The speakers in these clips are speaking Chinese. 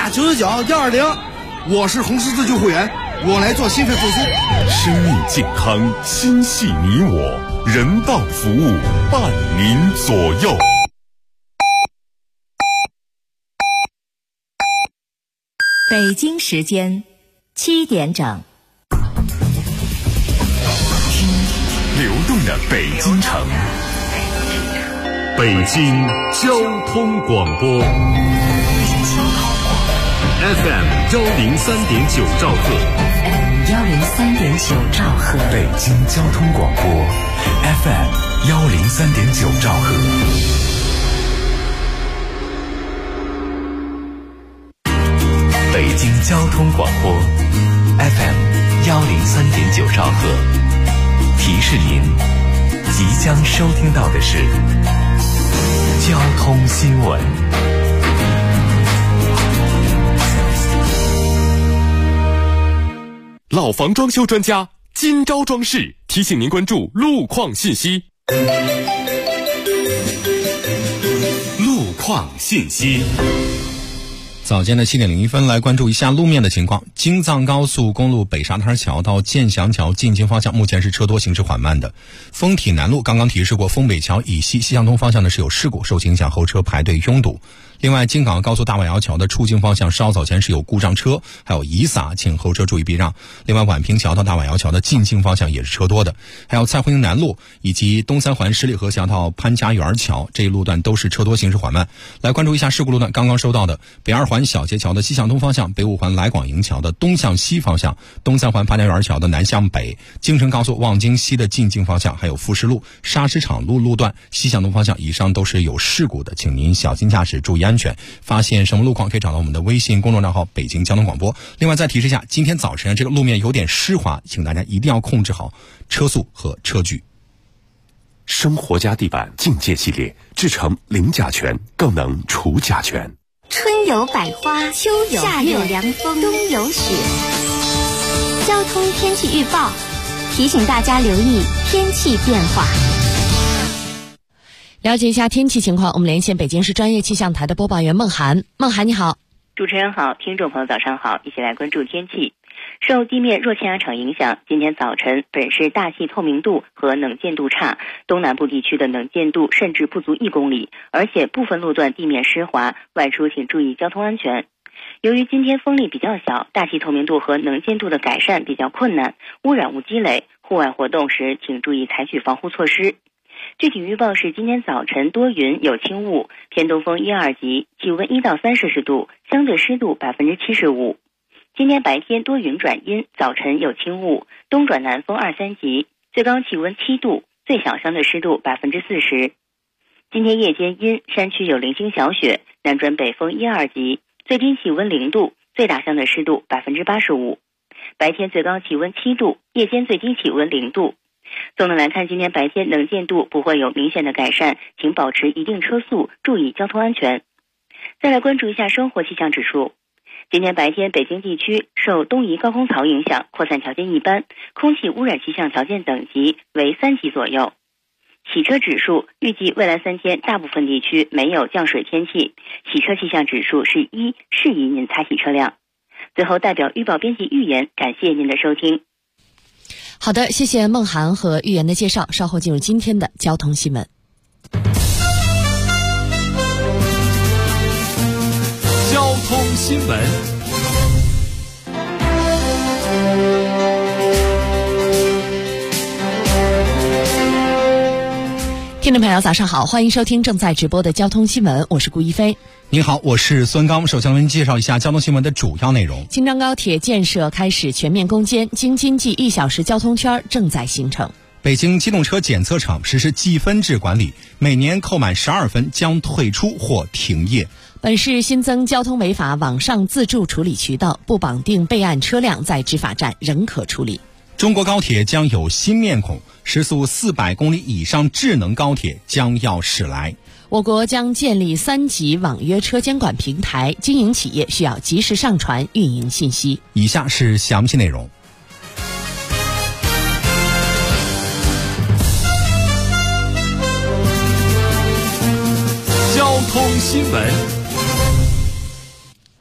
99-120。 我是红十字救护员，我来做心肺复苏。 生命健康，心系你我，人道服务伴您左右。 北京时间7点整。 流动的北京城，北京交通广播 FM103.9 兆赫 103.9 兆赫， 北京交通广播 FM103.9 兆赫。北京交通广播 FM103.9 兆赫，提示您即将收听到的是交通新闻。老房装修专家金招装饰提醒您关注路况信息。路况信息。 早间的7点01分，来关注一下路面的情况。京藏高速公路北沙滩桥到建祥桥进京方向目前是车多，行驶缓慢的。丰体南路刚刚提示过，丰北桥以西西向东方向呢是有事故，受影响后车排队拥堵。另外，京港高速大崴窑桥的出京方向稍早前是有故障车，还有遗撒，请后车注意避让。另外，宛平桥到大崴窑桥的进京方向也是车多的。还有蔡胡营南路以及东三环十里河桥到潘家园桥这一路段都是车多，行驶缓慢。来关注一下事故路段，刚刚收到的北二环小街桥的西向东方向，北五环来广营桥的东向西方向，东三环潘家园桥的南向北，京承高速望京西的进京方向，还有富士路、沙石场路路段西向东方向，以上都是有事故的，请您小心驾驶，注意安全。发现什么路况可以找到我们的微信公众账号北京交通广播。另外再提示一下，今天早晨这个路面有点湿滑，请大家一定要控制好车速和车距。 生活家地板境界系列制成零甲醛，更能除甲醛。 春有百花，秋有夏有凉风，冬有雪。交通天气预报提醒大家留意天气变化。 了解一下天气情况，我们连线北京市专业气象台的播报员孟涵。孟涵你好。 主持人好，听众朋友早上好，一起来关注天气。受地面弱气压场影响，今天早晨本市大气透明度和能见度差，东南部地区的能见度甚至不足1公里，而且部分路段地面湿滑，外出请注意交通安全。由于今天风力比较小，大气透明度和能见度的改善比较困难，污染物积累，户外活动时请注意采取防护措施。具体预报是今天早晨多云有轻雾，偏东风1、2级，气温1到3摄氏度，相对湿度75%。今天白天多云转阴，早晨有轻雾，东转南风2、3级，最高气温7度，最小相对湿度40%。今天夜间阴，山区有零星小雪，南转北风1、2级，最低气温0度，最大相对湿度85%。白天最高气温7度，夜间最低气温0度。总的来看，今天白天能见度不会有明显的改善，请保持一定车速，注意交通安全。再来关注一下生活气象指数。今天白天北京地区受东移高空槽影响，扩散条件一般，空气污染气象条件等级为3级左右。洗车指数预计未来3天大部分地区没有降水天气，洗车气象指数是1，适宜您擦洗车辆。最后代表预报编辑预言，感谢您的收听。 好的，谢谢孟涵和预言的介绍，稍后进入今天的交通新闻。 交通新闻。 听众朋友早上好，欢迎收听正在直播的交通新闻，我是顾一飞。 你好，我是孙刚。首先为您介绍一下交通新闻的主要内容。 京张高铁建设开始全面攻坚，京津冀1小时交通圈正在形成。 北京机动车检测场实施计分制管理，每年扣满12分将退出或停业。 本市新增交通违法网上自助处理渠道，不绑定备案车辆在执法站仍可处理。 中国高铁将有新面孔，时速400公里以上智能高铁将要驶来。 我国将建立3级网约车监管平台，经营企业需要及时上传运营信息。 以下是详细内容。 交通新闻。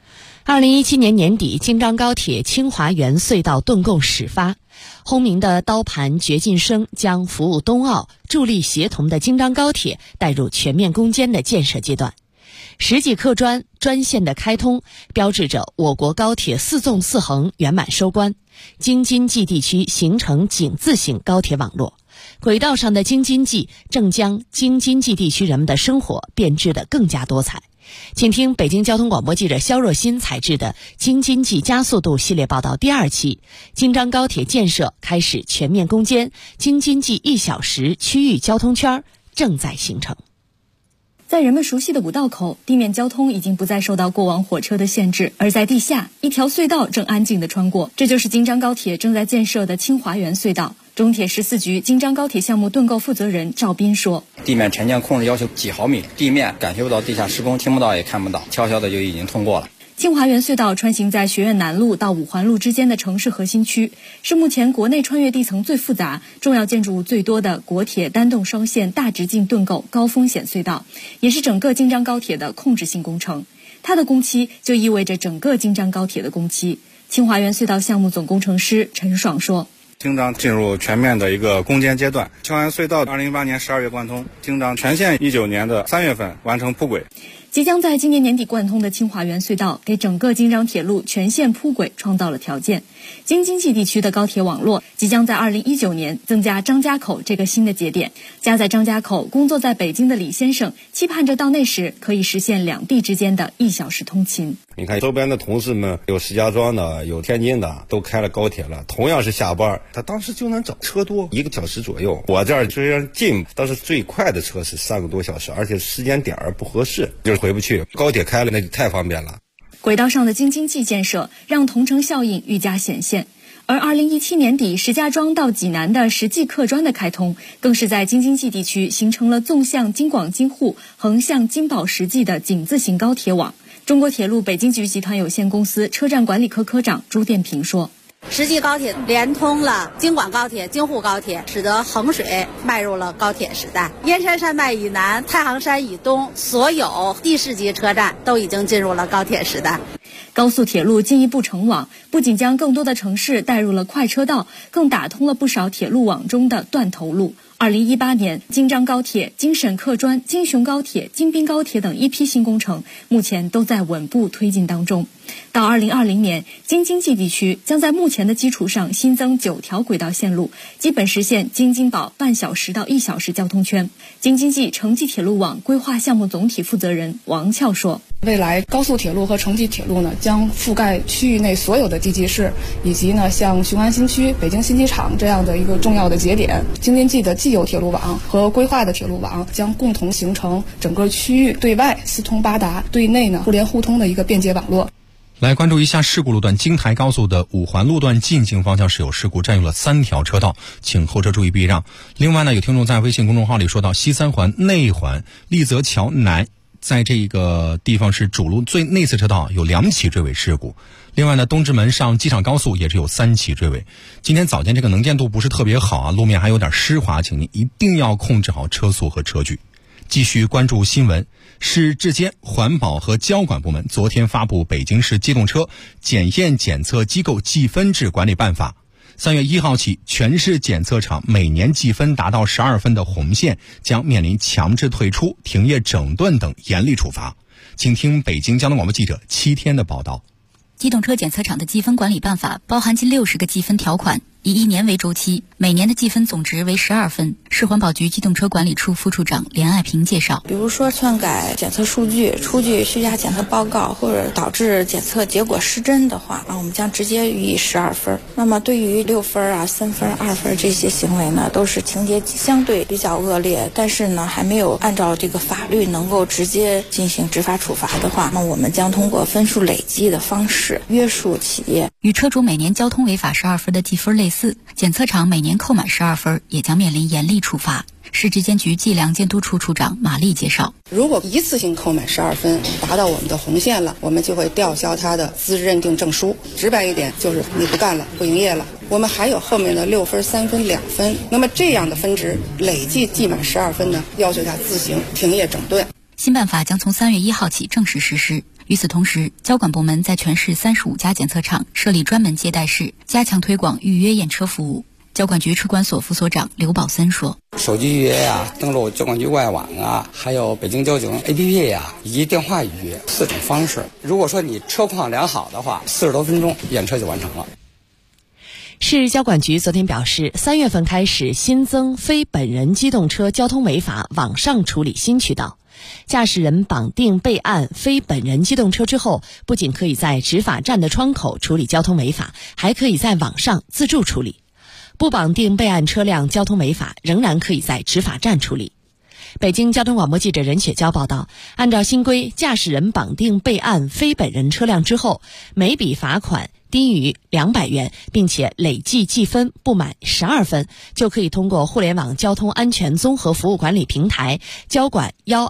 2017年年底，京张高铁清华园隧道顿供始发，轰鸣的刀盘掘进声将服务冬奥、助力协同的京张高铁带入全面攻坚的建设阶段。10几客专线的开通，标志着我国高铁4纵4横圆满收官，京津冀地区形成井字型高铁网络。轨道上的京津冀正将京津冀地区人们的生活变质得更加多彩。请听北京交通广播记者肖若欣采制的京津冀加速度系列报道第2期，京张高铁建设开始全面攻坚，京津冀1小时区域交通圈正在形成。 在人们熟悉的五道口，地面交通已经不再受到过往火车的限制，而在地下，一条隧道正安静地穿过，这就是京张高铁正在建设的清华园隧道。中铁14局京张高铁项目盾构负责人赵斌说： 地面沉降控制要求几毫米，地面感觉不到地下施工，听不到也看不到，悄悄的就已经通过了。 清华园隧道穿行在学院南路到五环路之间的城市核心区，是目前国内穿越地层最复杂、重要建筑物最多的国铁单洞双线大直径盾构高风险隧道，也是整个京张高铁的控制性工程。它的工期就意味着整个京张高铁的工期。清华园隧道项目总工程师陈爽说： 京张进入全面的一个攻坚阶段，清华园隧道2018年12月贯通，京张全线19年的3月份完成铺轨。 即将在今年年底贯通的清华园隧道，给整个京张铁路全线铺轨创造了条件。京津冀地区的高铁网络即将在2019年增加张家口这个新的节点。家在张家口、工作在北京的李先生期盼着到那时可以实现两地之间的1小时通勤。 你看周边的同事们，有石家庄的，有天津的，都开了高铁了，同样是下班，他当时就能找车多1个小时左右。我这儿虽然近，但是最快的车是3个多小时，而且时间点不合适，就是回不去。高铁开了，那就太方便了。 轨道上的京津冀建设让同城效应愈加显现，而2017年底石家庄到济南的10计客专的开通，更是在京津冀地区形成了纵向京广京沪、横向京宝10计的井字型高铁网。中国铁路北京局集团有限公司车站管理科科长朱殿平说 10计高铁连通了京广高铁、京沪高铁，使得衡水迈入了高铁时代。燕山山脉以南、太行山以东，所有地市级车站都已经进入了高铁时代。 高速铁路进一步成网，不仅将更多的城市带入了快车道，更打通了不少铁路网中的断头路。2018年，京张高铁、京沈客专、京雄高铁、京滨高铁等一批新工程，目前都在稳步推进当中。到2020年，京津冀地区将在目前的基础上新增9条轨道线路，基本实现京津宝半小时到1小时交通圈。京津冀城际铁路网规划项目总体负责人王俏说： 未来高速铁路和城际铁路呢，将覆盖区域内所有的地级市，以及呢像雄安新区、北京新机场这样的一个重要的节点。京津冀的既有铁路网和规划的铁路网将共同形成整个区域对外四通八达，对内呢互联互通的一个便捷网络。 来关注一下事故路段，京台高速的5环路段进京方向是有事故，占用了3条车道，请后车注意避让。另外呢，有听众在微信公众号里说到，西3环内环立泽桥南，在这个地方是主路最内侧车道有2起追尾事故。另外呢，东直门上机场高速也是有3起追尾。今天早间这个能见度不是特别好啊，路面还有点湿滑，请您一定要控制好车速和车距。继续关注新闻，市质监、环保和交管部门昨天发布《北京市机动车检验检测机构计分制管理办法》。3月1号起，全市检测场每年计分达到12分的红线将面临强制退出、停业整顿等严厉处罚。请听北京交通广播记者7天的报道。 机动车检测场的计分管理办法包含近60个计分条款，以1年为周期，每年的计分总值为12分。市环保局机动车管理处副处长连爱平介绍， 比如说篡改检测数据、出具虚假检测报告，或者导致检测结果失真的话，我们将直接予以12分。那么对于6分3分、2分这些行为呢，都是情节相对比较恶劣，但是呢还没有按照这个法律能够直接进行执法处罚的话，那我们将通过分数累积的方式约束企业。 与车主每年交通违法12分的计分类似，检测场每年扣满12分也将面临严厉处罚。市质监局计量监督处处长马丽介绍， 如果一次性扣满12分达到我们的红线了，我们就会吊销他的资质认定证书。直白一点就是你不干了，不营业了。我们还有后面的6分、3分、2分，那么这样的分值累计计满12分呢，要求他自行停业整顿。 新办法将从3月1号起正式实施。与此同时，交管部门在全市35家检测场设立专门接待室，加强推广预约验车服务。交管局车管所副所长刘宝森说： 手机预约呀，登录交管局外网啊，还有北京交警 APP 呀，以及电话预约4种方式。如果说你车况良好的话，40多分钟验车就完成了。 市交管局昨天表示，3月份开始新增非本人机动车交通违法网上处理新渠道。驾驶人绑定备案非本人机动车之后，不仅可以在执法站的窗口处理交通违法，还可以在网上自助处理。不绑定备案车辆交通违法，仍然可以在执法站处理。北京交通广播记者任雪娇报道，按照新规，驾驶人绑定备案非本人车辆之后，每笔罚款低于200元，并且累计记分不满12分，就可以通过互联网交通安全综合服务管理平台交管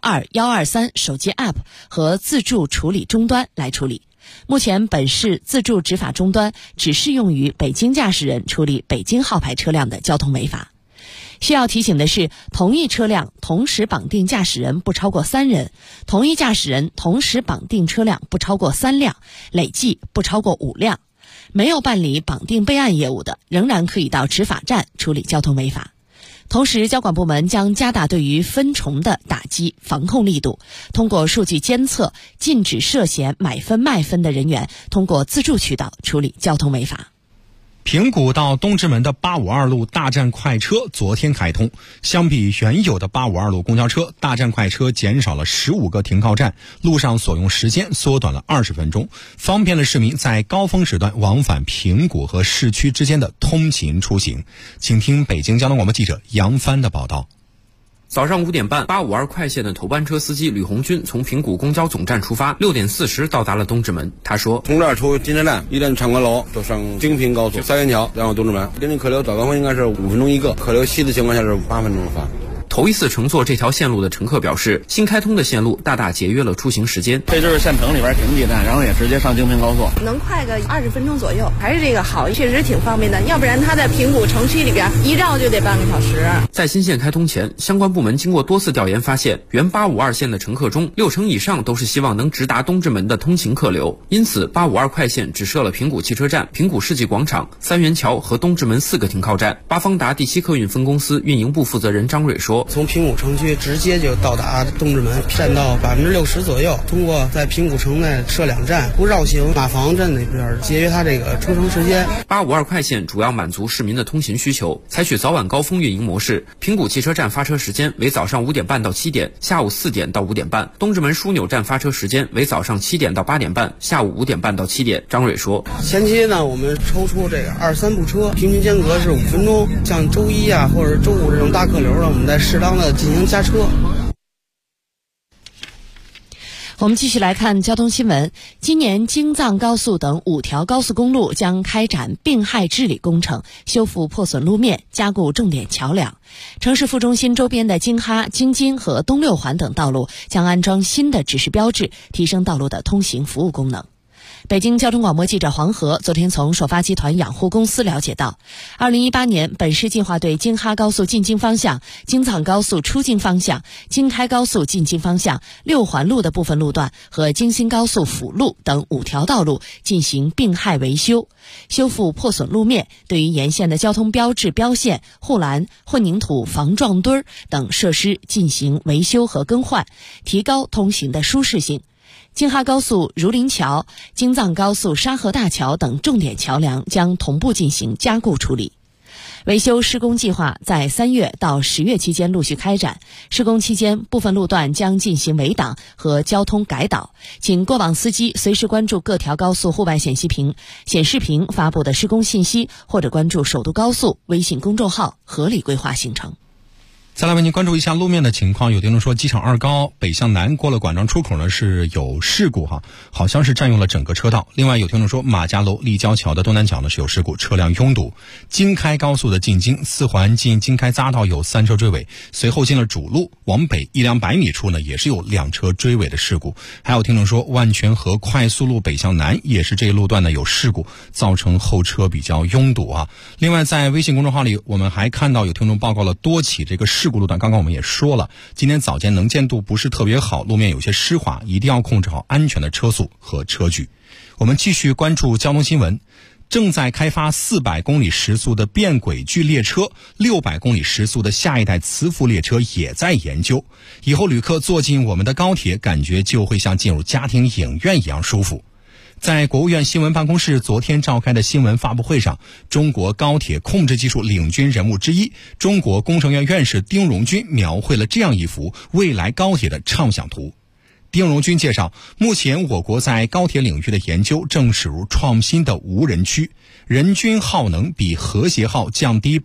12123手机 App 和自助处理终端来处理。目前本市自助执法终端只适用于北京驾驶人处理北京号牌车辆的交通违法。需要提醒的是，同一车辆同时绑定驾驶人不超过3人，同一驾驶人同时绑定车辆不超过3辆，累计不超过5辆。没有办理绑定备案业务的，仍然可以到执法站处理交通违法。同时，交管部门将加大对于分重的打击防控力度，通过数据监测，禁止涉嫌买分卖分的人员通过自助渠道处理交通违法。 平谷到东直门的852路大站快车昨天开通，相比原有的852路公交车，大站快车减少了15个停靠站，路上所用时间缩短了20分钟，方便了市民在高峰时段往返平谷和市区之间的通勤出行。请听北京交通广播记者杨帆的报道。 早上5点半，852快线的头班车司机吕红军从平谷公交总站出发，6点40到达了东直门。他说： 从这儿出金站站，1站长官楼，就上京平高速3元桥，然后东直门。根据客流早高峰应该是5分钟一个，客流稀的情况下是8分钟发。 头一次乘坐这条线路的乘客表示，新开通的线路大大节约了出行时间。 这就是县城里边停几站，然后也直接上京平高速， 能快个20分钟左右，还是这个好，确实挺方便的。要不然他在平谷城区里边一绕就得半个小时。 在新线开通前，相关部门经过多次调研发现，原852线的乘客中60%以上都是希望能直达东直门的通勤客流，因此852快线只设了平谷汽车站、平谷世纪广场、3元桥和东直门4个停靠站。八方达第7客运分公司运营部负责人张蕊说： 从平谷城区直接就到达东直门，占到60%左右。通过在平谷城内设2站，不绕行马房镇那边，节约它这个车程时间。 852快线主要满足市民的通勤需求，采取早晚高峰运营模式。平谷汽车站发车时间为早上5点半到7点，下午4点到5点半；东直门枢纽站发车时间为早上7点到8点半，下午5点半到7点。张蕊说： 前期呢，我们抽出这个23部车，平均间隔是5分钟。像周一啊或者周五这种大客流呢，我们在适当的进行加车。 我们继续来看交通新闻。今年京藏高速等5条高速公路将开展病害治理工程，修复破损路面，加固重点桥梁。城市副中心周边的京哈、京津和东六环等道路将安装新的指示标志，提升道路的通行服务功能。北京交通广播记者黄河昨天从首发集团养护公司了解到，2018年本市计划对京哈高速进京方向、京藏高速出京方向、京开高速进京方向、六环路的部分路段和京新高速辅路等5条道路进行病害维修，修复破损路面，对于沿线的交通标志、标线、护栏、混凝土防撞墩等设施进行维修和更换，提高通行的舒适性。京哈高速儒林桥、京藏高速沙河大桥等重点桥梁将同步进行加固处理。维修施工计划在3月到10月期间陆续开展，施工期间部分路段将进行围挡和交通改导，请过往司机随时关注各条高速户外显示屏发布的施工信息，或者关注首都高速微信公众号合理规划行程。 再来为您关注一下路面的情况。有听众说，机场2高北向南过了管庄出口呢是有事故好像是占用了整个车道。另外有听众说，马家楼立交桥的东南角呢是有事故，车辆拥堵。京开高速的进京4环进京开匝道有3车追尾，随后进了主路往北100-200米处呢也是有2车追尾的事故。还有听众说，万泉河快速路北向南也是这一路段呢有事故，造成后车比较拥堵另外在微信公众号里，我们还看到有听众报告了多起这个事事故路段，刚刚我们也说了，今天早间能见度不是特别好，路面有些湿滑，一定要控制好安全的车速和车距。我们继续关注交通新闻。正在开发400公里时速的变轨距列车，600公里时速的下一代磁浮列车也在研究。以后旅客坐进我们的高铁，感觉就会像进入家庭影院一样舒服。在国务院新闻办公室昨天召开的新闻发布会上，中国高铁控制技术领军人物之一、中国工程院院士丁荣军描绘了这样一幅未来高铁的畅想图。丁荣军介绍，目前我国在高铁领域的研究正驶入创新的无人区，人均耗能比和谐号降低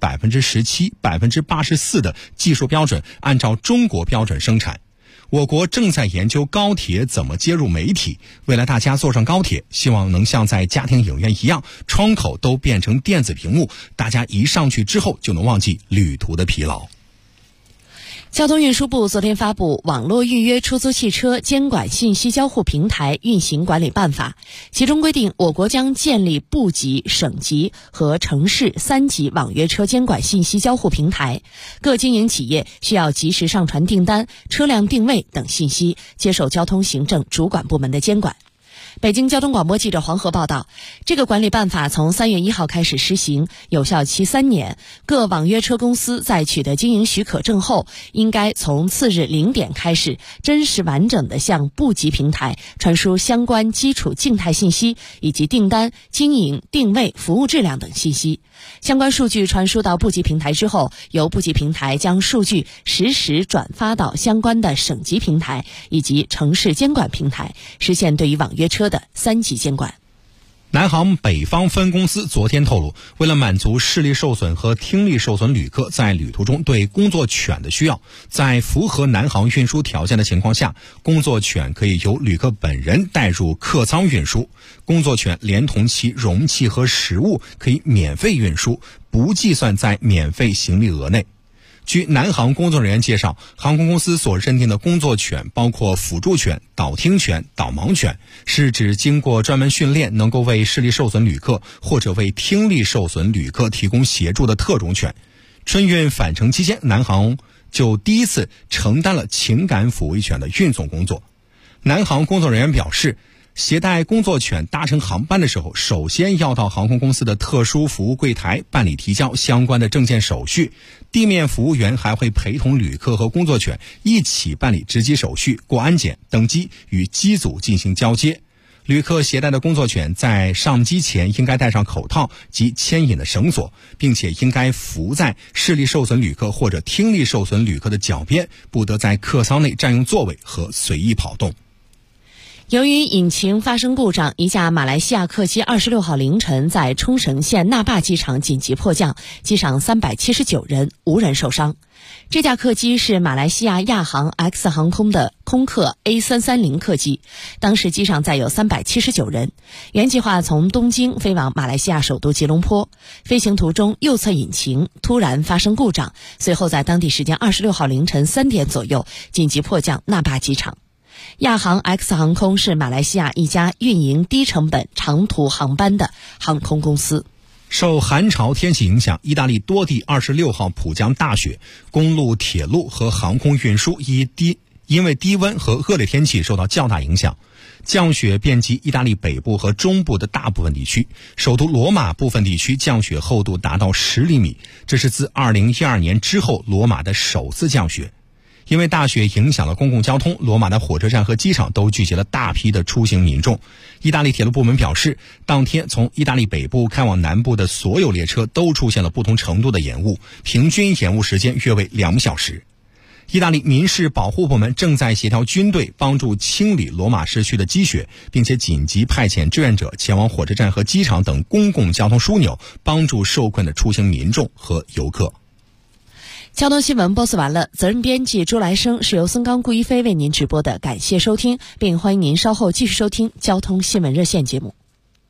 17%、84% 的技术标准，按照中国标准生产。我国正在研究高铁怎么接入媒体，未来大家坐上高铁，希望能像在家庭影院一样，窗口都变成电子屏幕，大家一上去之后就能忘记旅途的疲劳。 交通运输部昨天发布《网络预约出租汽车监管信息交互平台运行管理办法》，其中规定，我国将建立部级、省级和城市3级网约车监管信息交互平台，各经营企业需要及时上传订单、车辆定位等信息，接受交通行政主管部门的监管。北京交通广播记者黄河报道，这个管理办法从3月1号开始施行，有效期3年。各网约车公司在取得经营许可证后，应该从次日0点开始，真实完整地向部级平台传输相关基础静态信息以及订单、经营、定位、服务质量等信息。相关数据传输到部级平台之后，由部级平台将数据实时转发到相关的省级平台以及城市监管平台，实现对于网约车的3级监管。 南航北方分公司昨天透露，为了满足视力受损和听力受损旅客在旅途中对工作犬的需要，在符合南航运输条件的情况下，工作犬可以由旅客本人带入客舱运输，工作犬连同其容器和食物可以免费运输，不计算在免费行李额内。据南航工作人员介绍，航空公司所认定的工作犬包括辅助犬、导听犬、导盲犬，是指经过专门训练能够为视力受损旅客或者为听力受损旅客提供协助的特种犬。春运返程期间，南航就第一次承担了情感抚慰犬的运送工作。南航工作人员表示，携带工作犬搭乘航班的时候，首先要到航空公司的特殊服务柜台办理提交相关的证件手续，地面服务员还会陪同旅客和工作犬一起办理值机手续、过安检、登机，与机组进行交接。旅客携带的工作犬在上机前应该戴上口套及牵引的绳索，并且应该伏在视力受损旅客或者听力受损旅客的脚边，不得在客舱内占用座位和随意跑动。 由于引擎发生故障，一架马来西亚客机26号凌晨在冲绳县那霸机场紧急迫降，机上379人，无人受伤。这架客机是马来西亚亚航 X 航空的空客 A330 客机，当时机上载有379人，原计划从东京飞往马来西亚首都吉隆坡，飞行途中右侧引擎突然发生故障，随后在当地时间26号凌晨3点左右紧急迫降那霸机场。亚航 X 航空是马来西亚一家运营低成本长途航班的航空公司。 受寒潮天气影响，意大利多地26号普降大雪，公路、铁路和航空运输因为低温和恶劣天气受到较大影响。降雪遍及意大利北部和中部的大部分地区，首都罗马部分地区降雪厚度达到10厘米，这是自2012年之后罗马的首次降雪。因为大雪影响了公共交通，罗马的火车站和机场都聚集了大批的出行民众。意大利铁路部门表示，当天从意大利北部开往南部的所有列车都出现了不同程度的延误，平均延误时间约为2小时。意大利民事保护部门正在协调军队帮助清理罗马市区的积雪，并且紧急派遣志愿者前往火车站和机场等公共交通枢纽，帮助受困的出行民众和游客。 交通新闻播送完了，责任编辑朱来生，是由孙刚、顾一飞为您直播的，感谢收听，并欢迎您稍后继续收听交通新闻热线节目。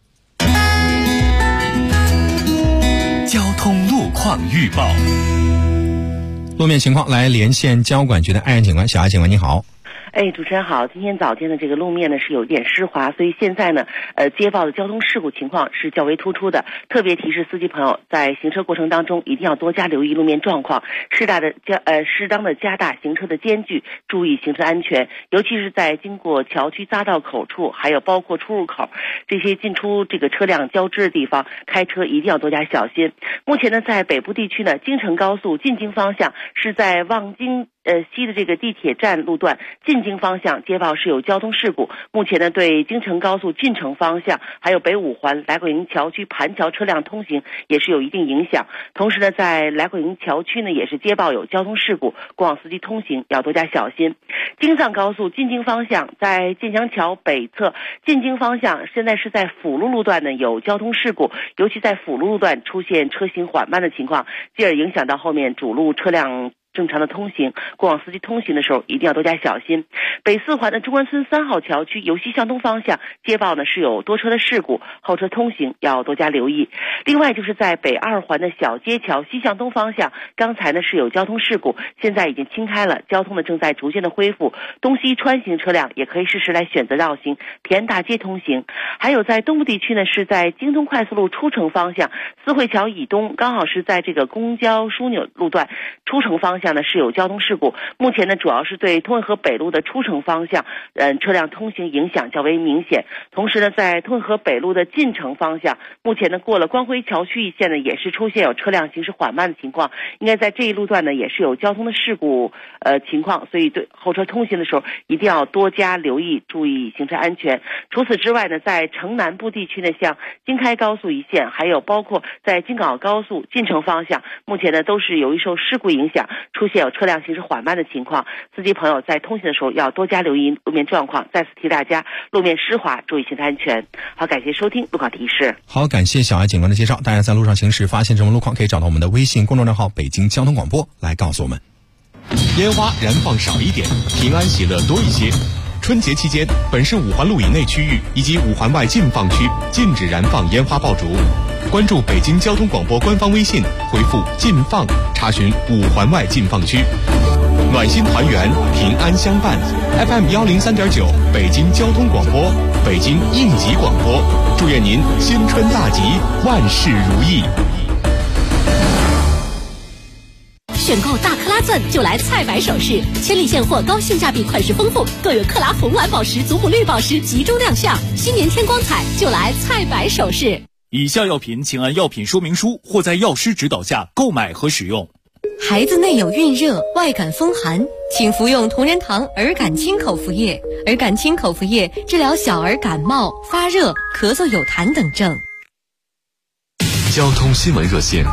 交通路况预报。 路面情况，来连线交管局的艾安警官。小艾警官你好。 主持人好。今天早间的这个路面呢是有一点湿滑，所以现在呢，接报的交通事故情况是较为突出的。特别提示司机朋友，在行车过程当中一定要多加留意路面状况，适当的加大行车的间距，注意行车安全。尤其是在经过桥区匝道口处，还有包括出入口这些进出这个车辆交织的地方，开车一定要多加小心。目前呢，在北部地区呢，京承高速进京方向是在望京西的这个地铁站路段进京方向接报是有交通事故，目前呢对京承高速进城方向还有北五环来桂营桥区盘桥车辆通行也是有一定影响。同时呢，在来桂营桥区呢也是接报有交通事故，过往司机通行要多加小心。京藏高速进京方向在建祥桥北侧进京方向，现在是在辅路路段呢有交通事故，尤其在辅路路段出现车行缓慢的情况，进而影响到后面主路车辆正常的通行，过往司机通行的时候一定要多加小心。北四环的中关村3号桥区由西向东方向接报呢是有多车的事故，后车通行要多加留意。另外就是在北2环的小街桥西向东方向，刚才呢是有交通事故，现在已经清开了，交通呢正在逐渐的恢复，东西穿行车辆也可以适时来选择绕行，平安大街通行。还有在东部地区呢，是在京东快速路出城方向，四惠桥以东刚好是在这个公交枢纽路段出城方向呢是有交通事故，目前呢主要是对通惠河北路的出城方向车辆通行影响较为明显。同时呢，在通惠河北路的进城方向，目前呢过了光辉桥区一线呢也是出现有车辆行驶缓慢的情况，应该在这一路段呢也是有交通的事故情况，所以对后车通行的时候一定要多加留意，注意行车安全。除此之外呢，在城南部地区呢，像京开高速一线，还有包括在京港澳高速进城方向，目前呢都是由于受事故影响出现有车辆行驶缓慢的情况，司机朋友在通行的时候要多加留意路面状况。再次提大家，路面湿滑，注意行车安全。好，感谢收听路况提示。 好，感谢小爱警官的介绍。大家在路上行驶发现这种路况，可以找到我们的微信公众账号北京交通广播来告诉我们。 烟花燃放少一点，平安喜乐多一些。春节期间，本市5环路以内区域以及5环外禁放区禁止燃放烟花爆竹。关注北京交通广播官方微信，回复禁放查询5环外禁放区。暖心团圆，平安相伴。FM 103.9，北京交通广播，北京应急广播。祝愿您新春大吉，万事如意。 选购大克拉钻就来菜百首饰，千里现货，高性价比，款式丰富，更有克拉红蓝宝石、祖母绿宝石集中亮相。新年添光彩，就来菜百首饰。 以下药品请按药品说明书或在药师指导下购买和使用。 孩子内有孕热、外感风寒，请服用同仁堂儿感清口服液。儿感清口服液治疗小儿感冒、发热、咳嗽有痰等症。 交通新闻热线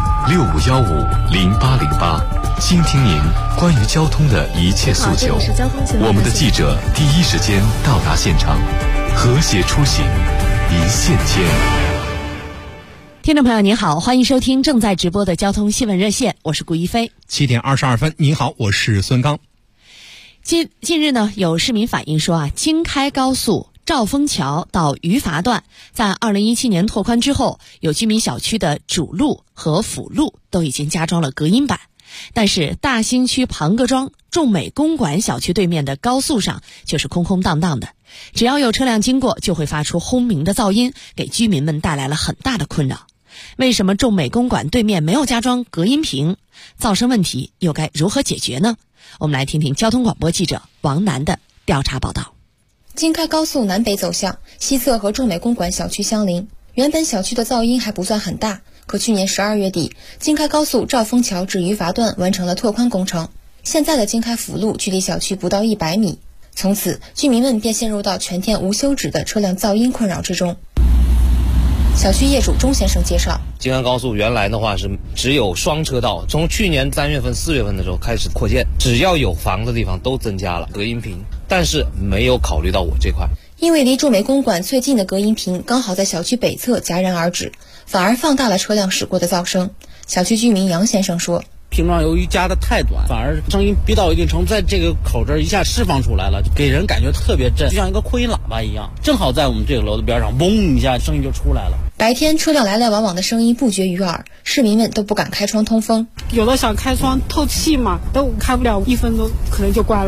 65150808，倾听您关于交通的一切诉求。我们的记者第一时间到达现场，和谐出行，一线牵。 听众朋友您好，欢迎收听正在直播的交通新闻热线，我是顾一飞。 7点22分，您好，我是孙刚。 近日呢，有市民反映说京开高速兆丰桥到余阀段在2017年拓宽之后，有居民小区的主路和辅路都已经加装了隔音板，但是大兴区庞各庄众美公馆小区对面的高速上就是空空荡荡的，只要有车辆经过就会发出轰鸣的噪音，给居民们带来了很大的困扰。为什么众美公馆对面没有加装隔音屏？噪声问题又该如何解决呢？我们来听听交通广播记者王楠的调查报道。 京开高速南北走向，西侧和众美公馆小区相邻，原本小区的噪音还不算很大，可去年12月底，京开高速兆丰桥至余阀段完成了拓宽工程，现在的京开辅路距离小区不到100米，从此居民们便陷入到全天无休止的车辆噪音困扰之中。小区业主钟先生介绍， 京开高速原来的话是只有双车道，从去年3月份、4月份的时候开始扩建，只要有房的地方都增加了隔音屏，但是没有考虑到我这块。 因为离众美公馆最近的隔音屏刚好在小区北侧戛然而止，反而放大了车辆驶过的噪声。小区居民杨先生说， 屏障由于加的太短，反而声音逼到一定程度，在这个口这儿一下释放出来了，给人感觉特别震，就像一个扩音喇叭一样，正好在我们这个楼的边上，嗡一下声音就出来了。 白天车辆来来往往的声音不绝于耳，市民们都不敢开窗通风。 有的想开窗透气嘛，都开不了1分钟可能就关了，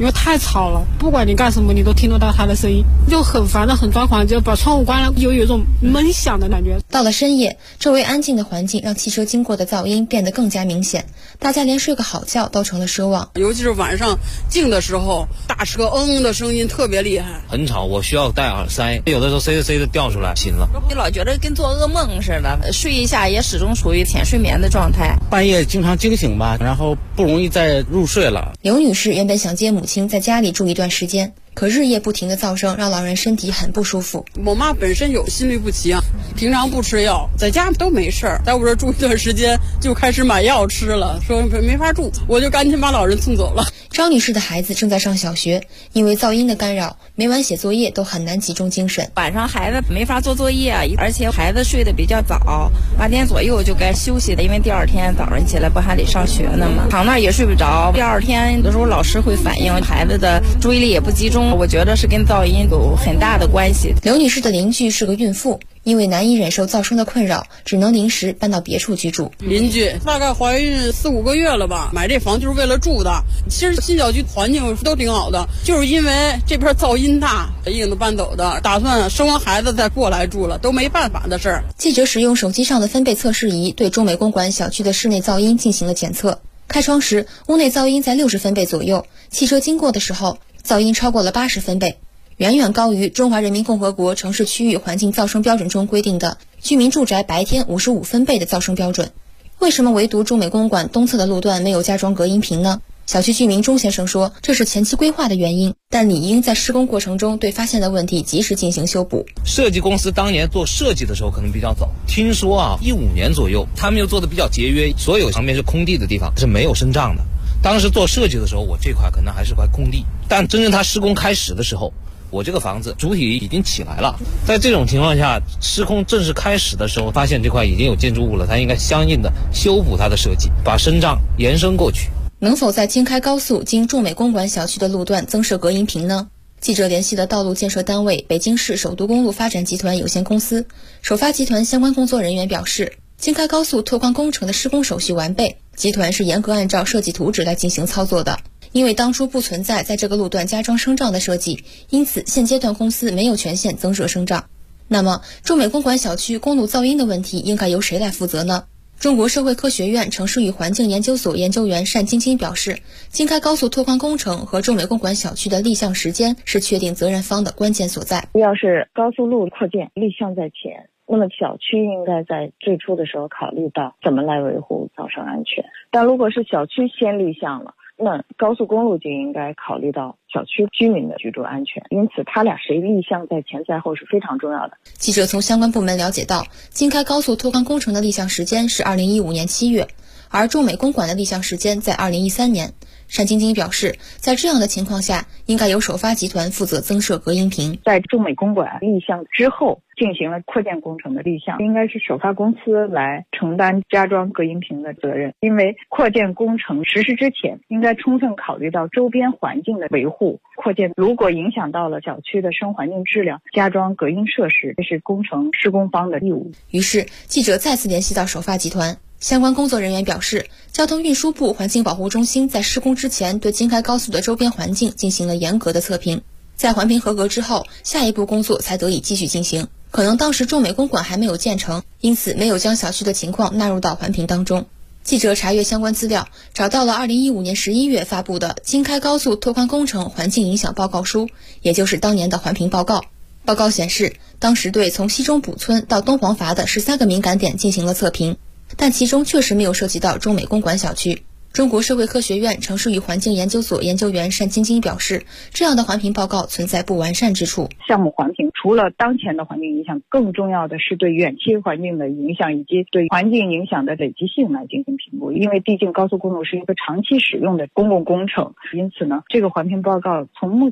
因为太吵了，不管你干什么，你都听得到它的声音，就很烦的，很抓狂，就把窗户关了，有一种闷响的感觉。 到了深夜，周围安静的环境让汽车经过的噪音变得更加明显，大家连睡个好觉都成了奢望。 尤其是晚上静的时候，大车的声音特别厉害， 很吵，我需要戴耳塞，有的时候塞着塞着掉出来，醒了。 你老觉得跟做噩梦似的，睡一下也始终处于浅睡眠的状态， 半夜经常惊醒吧，然后不容易再入睡了。 刘女士原本想接母亲在家里住一段时间，可日夜不停的噪声让老人身体很不舒服。 我妈本身有心律不齐啊，平常不吃药，在家都没事儿，在我这住一段时间就开始买药吃了，说没法住，我就赶紧把老人送走了。 张女士的孩子正在上小学，因为噪音的干扰，每晚写作业都很难集中精神。 晚上孩子没法做作业，而且孩子睡得比较早，8点左右就该休息的，因为第二天早上起来不还得上学呢嘛，躺那也睡不着。第二天有的时候老师会反映孩子的注意力也不集中，我觉得是跟噪音有很大的关系。 刘女士的邻居是个孕妇，因为难以忍受噪声的困扰，只能临时搬到别处居住。 邻居大概怀孕4、5个月了吧，买这房就是为了住的。其实新小区环境都挺好的，就是因为这边噪音大，硬都搬走的，打算生完孩子再过来住了，都没办法的事儿。 记者使用手机上的分贝测试仪对中美公馆小区的室内噪音进行了检测，开窗时屋内噪音在60分贝左右，汽车经过的时候噪音超过了80分贝，远远高于中华人民共和国城市区域环境噪声标准中规定的居民住宅白天55分贝的噪声标准。为什么唯独中美公馆东侧的路段没有加装隔音屏呢？小区居民钟先生说，这是前期规划的原因，但理应在施工过程中对发现的问题及时进行修补。 设计公司当年做设计的时候可能比较早，听说15年左右，他们又做的比较节约，所有旁边是空地的地方是没有声障的。当时做设计的时候，我这块可能还是块空地，但真正它施工开始的时候，我这个房子主体已经起来了。在这种情况下，施工正式开始的时候，发现这块已经有建筑物了，它应该相应的修补它的设计，把声障延伸过去。 能否在京开高速经中美公馆小区的路段增设隔音屏呢？记者联系了道路建设单位北京市首都公路发展集团有限公司，首发集团相关工作人员表示，京开高速拓宽工程的施工手续完备，集团是严格按照设计图纸来进行操作的。因为当初不存在在这个路段加装声障的设计，因此现阶段公司没有权限增设声障。那么中美公馆小区公路噪音的问题应该由谁来负责呢？中国社会科学院城市与环境研究所研究员单晶晶表示，京开高速拓宽工程和中美公馆小区的立项时间是确定责任方的关键所在。 要是高速路扩建立项在前，那么小区应该在最初的时候考虑到怎么来维护噪声安全。但如果是小区先立项了，那高速公路就应该考虑到小区居民的居住安全，因此他俩谁立项在前在后是非常重要的。 记者从相关部门了解到，京开高速拓宽工程的立项时间是2015年7月，而中美公馆的立项时间在2013年。单晶晶表示，在这样的情况下，应该由首发集团负责增设隔音屏。 在中美公馆立项之后进行了扩建工程的立项，应该是首发公司来承担加装隔音屏的责任，因为扩建工程实施之前应该充分考虑到周边环境的维护，扩建如果影响到了小区的生环境质量，加装隔音设施，这是工程施工方的义务。 于是记者再次联系到首发集团，相关工作人员表示，交通运输部环境保护中心在施工之前对京开高速的周边环境进行了严格的测评，在环评合格之后，下一步工作才得以继续进行。可能当时中美公馆还没有建成，因此没有将小区的情况纳入到环评当中。记者查阅相关资料，找到了2015年11月发布的京开高速拓宽工程环境影响报告书，也就是当年的环评报告。报告显示，当时对从西中堡村到东黄筏的13个敏感点进行了测评，但其中确实没有涉及到中美公馆小区。中国社会科学院城市与环境研究所研究员单晶晶表示，这样的环评报告存在不完善之处。 项目环评除了当前的环境影响，更重要的是对远期环境的影响以及对环境影响的累积性来进行评估。因为毕竟高速公路是一个长期使用的公共工程，因此呢，这个环评报告从目